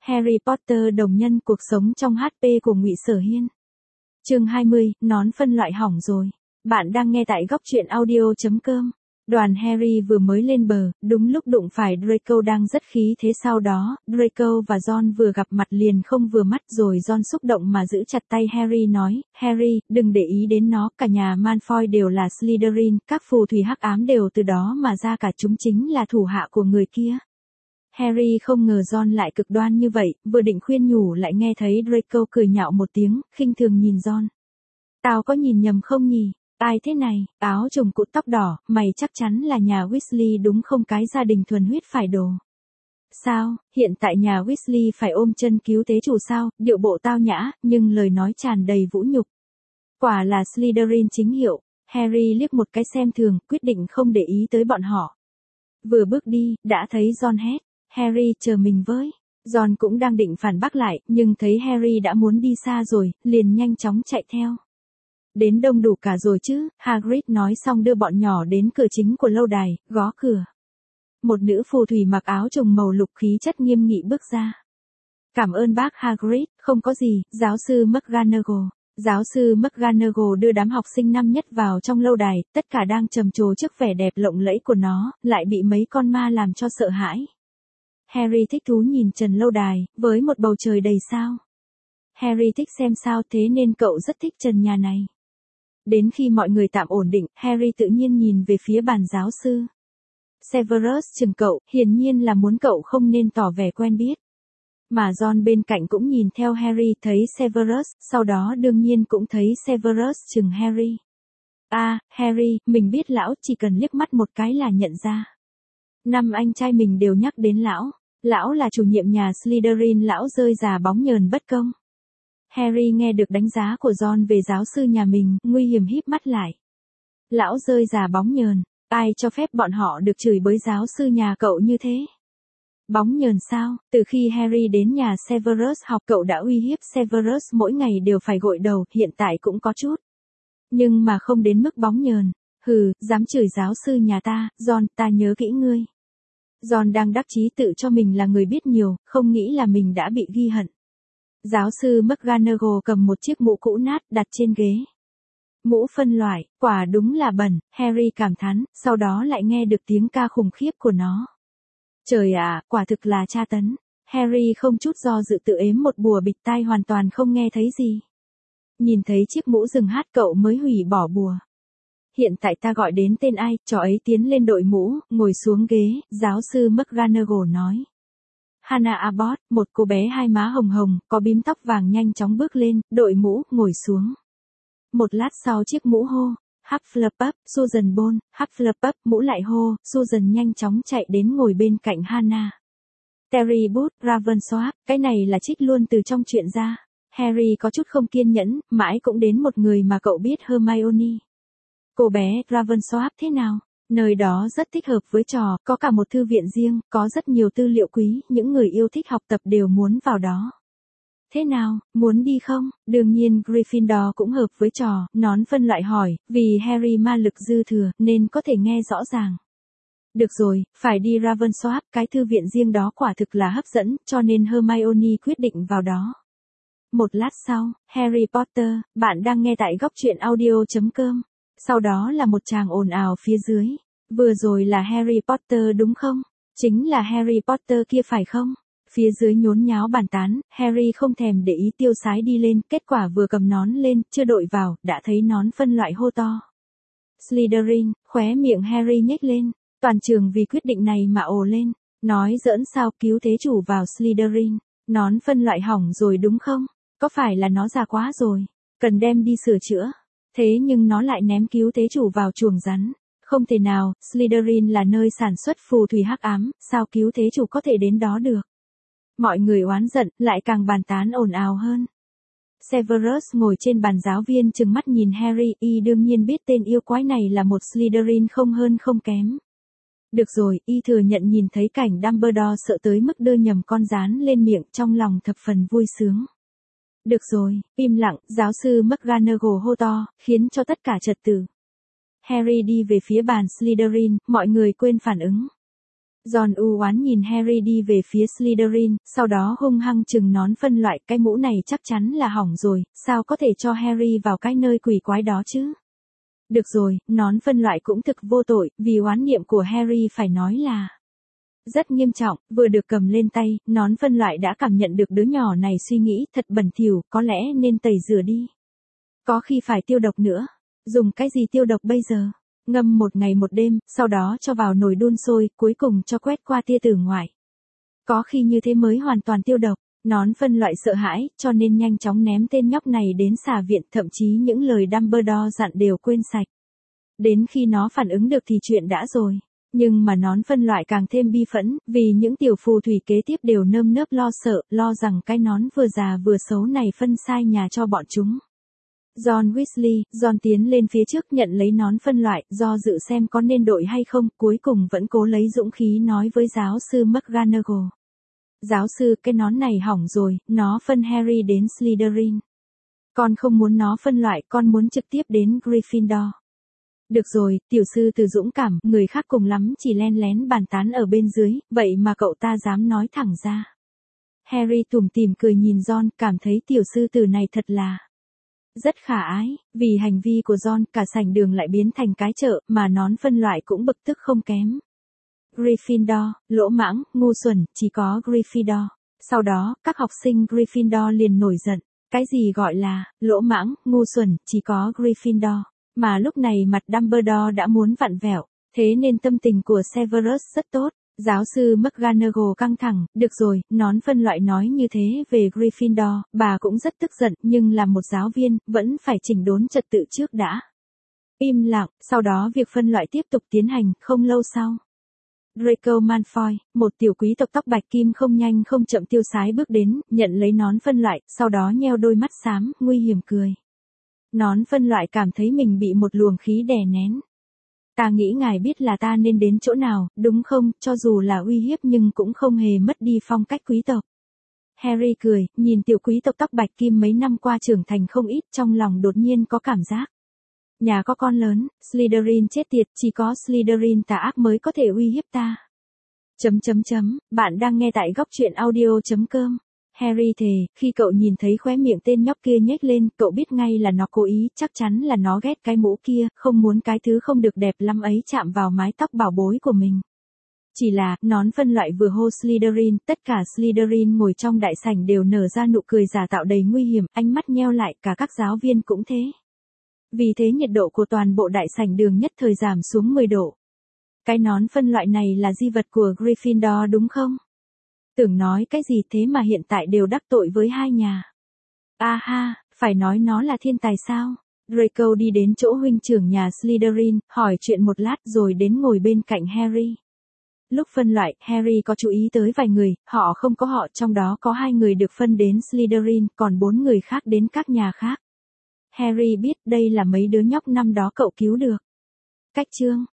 Harry Potter đồng nhân cuộc sống trong HP của Ngụy Sở Hiên. Chương 20, nón phân loại hỏng rồi. Bạn đang nghe tại góc truyện audio.com. Đoàn Harry vừa mới lên bờ, đúng lúc đụng phải Draco đang rất khí thế, sau đó, Draco và Ron vừa gặp mặt liền không vừa mắt, rồi Ron xúc động mà giữ chặt tay Harry nói, Harry, đừng để ý đến nó, cả nhà Malfoy đều là Slytherin, các phù thủy hắc ám đều từ đó mà ra, cả chúng chính là thủ hạ của người kia. Harry không ngờ Ron lại cực đoan như vậy, vừa định khuyên nhủ lại nghe thấy Draco cười nhạo một tiếng, khinh thường nhìn Ron. Tao có nhìn nhầm không nhỉ? Ai thế này, áo trùng cụt tóc đỏ, mày chắc chắn là nhà Weasley đúng không, cái gia đình thuần huyết phải đồ. Sao, hiện tại nhà Weasley phải ôm chân cứu tế chủ sao, điệu bộ tao nhã, nhưng lời nói tràn đầy vũ nhục. Quả là Slytherin chính hiệu, Harry liếc một cái xem thường, quyết định không để ý tới bọn họ. Vừa bước đi, đã thấy Ron hét, Harry chờ mình với. Ron cũng đang định phản bác lại, nhưng thấy Harry đã muốn đi xa rồi, liền nhanh chóng chạy theo. Đến đông đủ cả rồi chứ, Hagrid nói xong đưa bọn nhỏ đến cửa chính của lâu đài, gõ cửa. Một nữ phù thủy mặc áo trùng màu lục khí chất nghiêm nghị bước ra. Cảm ơn bác Hagrid, không có gì, giáo sư McGonagall. Giáo sư McGonagall đưa đám học sinh năm nhất vào trong lâu đài, tất cả đang trầm trồ trước vẻ đẹp lộng lẫy của nó, lại bị mấy con ma làm cho sợ hãi. Harry thích thú nhìn trần lâu đài, với một bầu trời đầy sao. Harry thích xem sao, thế nên cậu rất thích trần nhà này. Đến khi mọi người tạm ổn định, Harry tự nhiên nhìn về phía bàn giáo sư. Severus chừng cậu, hiển nhiên là muốn cậu không nên tỏ vẻ quen biết. Mà Ron bên cạnh cũng nhìn theo Harry, thấy Severus, sau đó đương nhiên cũng thấy Severus chừng Harry. Harry, mình biết lão, chỉ cần liếc mắt một cái là nhận ra. Năm anh trai mình đều nhắc đến lão. Lão là chủ nhiệm nhà Slytherin, lão rơi già bóng nhờn bất công. Harry nghe được đánh giá của Ron về giáo sư nhà mình, nguy hiểm híp mắt lại. Lão rơi già bóng nhờn, ai cho phép bọn họ được chửi bới giáo sư nhà cậu như thế? Bóng nhờn sao? Từ khi Harry đến nhà Severus học, cậu đã uy hiếp Severus mỗi ngày đều phải gội đầu, hiện tại cũng có chút. Nhưng mà không đến mức bóng nhờn. Hừ, dám chửi giáo sư nhà ta, Ron, ta nhớ kỹ ngươi. Ron đang đắc chí tự cho mình là người biết nhiều, không nghĩ là mình đã bị ghi hận. Giáo sư McGonagall cầm một chiếc mũ cũ nát đặt trên ghế. Mũ phân loại, quả đúng là bẩn, Harry cảm thán, sau đó lại nghe được tiếng ca khủng khiếp của nó. Trời ạ, quả thực là tra tấn. Harry không chút do dự tự ếm một bùa bịt tai, hoàn toàn không nghe thấy gì. Nhìn thấy chiếc mũ dừng hát, cậu mới hủy bỏ bùa. Hiện tại ta gọi đến tên ai, trò ấy tiến lên đội mũ, ngồi xuống ghế, giáo sư McGonagall nói. Hannah Abbott, một cô bé hai má hồng hồng, có bím tóc vàng nhanh chóng bước lên, đội mũ, ngồi xuống. Một lát sau chiếc mũ hô, Hufflepuff, Susan Boyle, Hufflepuff, mũ lại hô, Susan nhanh chóng chạy đến ngồi bên cạnh Hannah. Terry Booth, Ravensworth, cái này là trích luôn từ trong truyện ra. Harry có chút không kiên nhẫn, mãi cũng đến một người mà cậu biết, Hermione. Cô bé Ravensworth thế nào? Nơi đó rất thích hợp với trò, có cả một thư viện riêng, có rất nhiều tư liệu quý, những người yêu thích học tập đều muốn vào đó. Thế nào, muốn đi không? Đương nhiên Gryffindor cũng hợp với trò, nón phân loại hỏi, vì Harry ma lực dư thừa, nên có thể nghe rõ ràng. Được rồi, phải đi Ravensworth, cái thư viện riêng đó quả thực là hấp dẫn, cho nên Hermione quyết định vào đó. Một lát sau, Harry Potter, bạn đang nghe tại góc truyện audio.com. Sau đó là một tràng ồn ào phía dưới. Vừa rồi là Harry Potter đúng không? Chính là Harry Potter kia phải không? Phía dưới nhốn nháo bàn tán, Harry không thèm để ý tiêu sái đi lên, kết quả vừa cầm nón lên, chưa đội vào, đã thấy nón phân loại hô to. Slytherin, khóe miệng Harry nhếch lên, toàn trường vì quyết định này mà ồ lên, nói giỡn sao, cứu thế chủ vào Slytherin, nón phân loại hỏng rồi đúng không? Có phải là nó già quá rồi, cần đem đi sửa chữa? Thế nhưng nó lại ném cứu thế chủ vào chuồng rắn. Không thể nào, Slytherin là nơi sản xuất phù thủy hắc ám, sao cứu thế chủ có thể đến đó được? Mọi người oán giận, lại càng bàn tán ồn ào hơn. Severus ngồi trên bàn, giáo viên trừng mắt nhìn Harry, y đương nhiên biết tên yêu quái này là một Slytherin không hơn không kém. Được rồi, y thừa nhận nhìn thấy cảnh Dumbledore sợ tới mức đưa nhầm con gián lên miệng, trong lòng thập phần vui sướng. Được rồi, im lặng, giáo sư McGonagall hô to, khiến cho tất cả trật tự. Harry đi về phía bàn Slytherin, mọi người quên phản ứng. Ron u oán nhìn Harry đi về phía Slytherin, sau đó hung hăng chừng nón phân loại, cái mũ này chắc chắn là hỏng rồi, sao có thể cho Harry vào cái nơi quỷ quái đó chứ? Được rồi, nón phân loại cũng thực vô tội, vì oán niệm của Harry phải nói là rất nghiêm trọng, vừa được cầm lên tay, nón phân loại đã cảm nhận được đứa nhỏ này suy nghĩ thật bẩn thỉu, có lẽ nên tẩy rửa đi. Có khi phải tiêu độc nữa. Dùng cái gì tiêu độc bây giờ? Ngâm 1 ngày 1 đêm, sau đó cho vào nồi đun sôi, cuối cùng cho quét qua tia tử ngoại. Có khi như thế mới hoàn toàn tiêu độc. Nón phân loại sợ hãi, cho nên nhanh chóng ném tên nhóc này đến xà viện, thậm chí những lời Dumbledore dặn đều quên sạch. Đến khi nó phản ứng được thì chuyện đã rồi. Nhưng mà nón phân loại càng thêm bi phẫn, vì những tiểu phù thủy kế tiếp đều nơm nớp lo sợ, lo rằng cái nón vừa già vừa xấu này phân sai nhà cho bọn chúng. John Weasley, John tiến lên phía trước nhận lấy nón phân loại, do dự xem có nên đội hay không, cuối cùng vẫn cố lấy dũng khí nói với giáo sư McGonagall. Giáo sư, cái nón này hỏng rồi, nó phân Harry đến Slytherin. Con không muốn nó phân loại, con muốn trực tiếp đến Gryffindor. Được rồi, tiểu sư từ dũng cảm, người khác cùng lắm chỉ len lén bàn tán ở bên dưới, vậy mà cậu ta dám nói thẳng ra. Harry tủm tỉm cười nhìn Ron, cảm thấy tiểu sư tử này thật là rất khả ái, vì hành vi của Ron, cả sảnh đường lại biến thành cái chợ, mà nón phân loại cũng bực tức không kém. Gryffindor, lỗ mãng, ngu xuẩn, chỉ có Gryffindor. Sau đó, các học sinh Gryffindor liền nổi giận. Cái gì gọi là, lỗ mãng, ngu xuẩn, chỉ có Gryffindor. Mà lúc này mặt Dumbledore đã muốn vặn vẹo, thế nên tâm tình của Severus rất tốt. Giáo sư McGonagall căng thẳng, được rồi, nón phân loại nói như thế về Gryffindor, bà cũng rất tức giận, nhưng là một giáo viên, vẫn phải chỉnh đốn trật tự trước đã. Im lặng, sau đó việc phân loại tiếp tục tiến hành, không lâu sau. Draco Malfoy, một tiểu quý tộc tóc bạch kim không nhanh không chậm tiêu sái bước đến, nhận lấy nón phân loại, sau đó nheo đôi mắt xám, nguy hiểm cười. Nón phân loại cảm thấy mình bị một luồng khí đè nén. Ta nghĩ ngài biết là ta nên đến chỗ nào, đúng không, cho dù là uy hiếp nhưng cũng không hề mất đi phong cách quý tộc. Harry cười, nhìn tiểu quý tộc tóc bạch kim mấy năm qua trưởng thành không ít, trong lòng đột nhiên có cảm giác. Nhà có con lớn, Slytherin chết tiệt, chỉ có Slytherin tà ác mới có thể uy hiếp ta. Bạn đang nghe tại góc truyện audio.com. Harry thề, khi cậu nhìn thấy khóe miệng tên nhóc kia nhếch lên, cậu biết ngay là nó cố ý, chắc chắn là nó ghét cái mũ kia, không muốn cái thứ không được đẹp lắm ấy chạm vào mái tóc bảo bối của mình. Chỉ là, nón phân loại vừa hô Slytherin, tất cả Slytherin ngồi trong đại sảnh đều nở ra nụ cười giả tạo đầy nguy hiểm, ánh mắt nheo lại, cả các giáo viên cũng thế. Vì thế nhiệt độ của toàn bộ đại sảnh đường nhất thời giảm xuống 10 độ. Cái nón phân loại này là di vật của Gryffindor đúng không? Tưởng nói cái gì thế mà hiện tại đều đắc tội với hai nhà. Ha, phải nói nó là thiên tài sao? Draco đi đến chỗ huynh trưởng nhà Slytherin, hỏi chuyện một lát rồi đến ngồi bên cạnh Harry. Lúc phân loại, Harry có chú ý tới vài người, họ không có họ, trong đó có 2 người được phân đến Slytherin, còn 4 người khác đến các nhà khác. Harry biết đây là mấy đứa nhóc năm đó cậu cứu được. Cách chương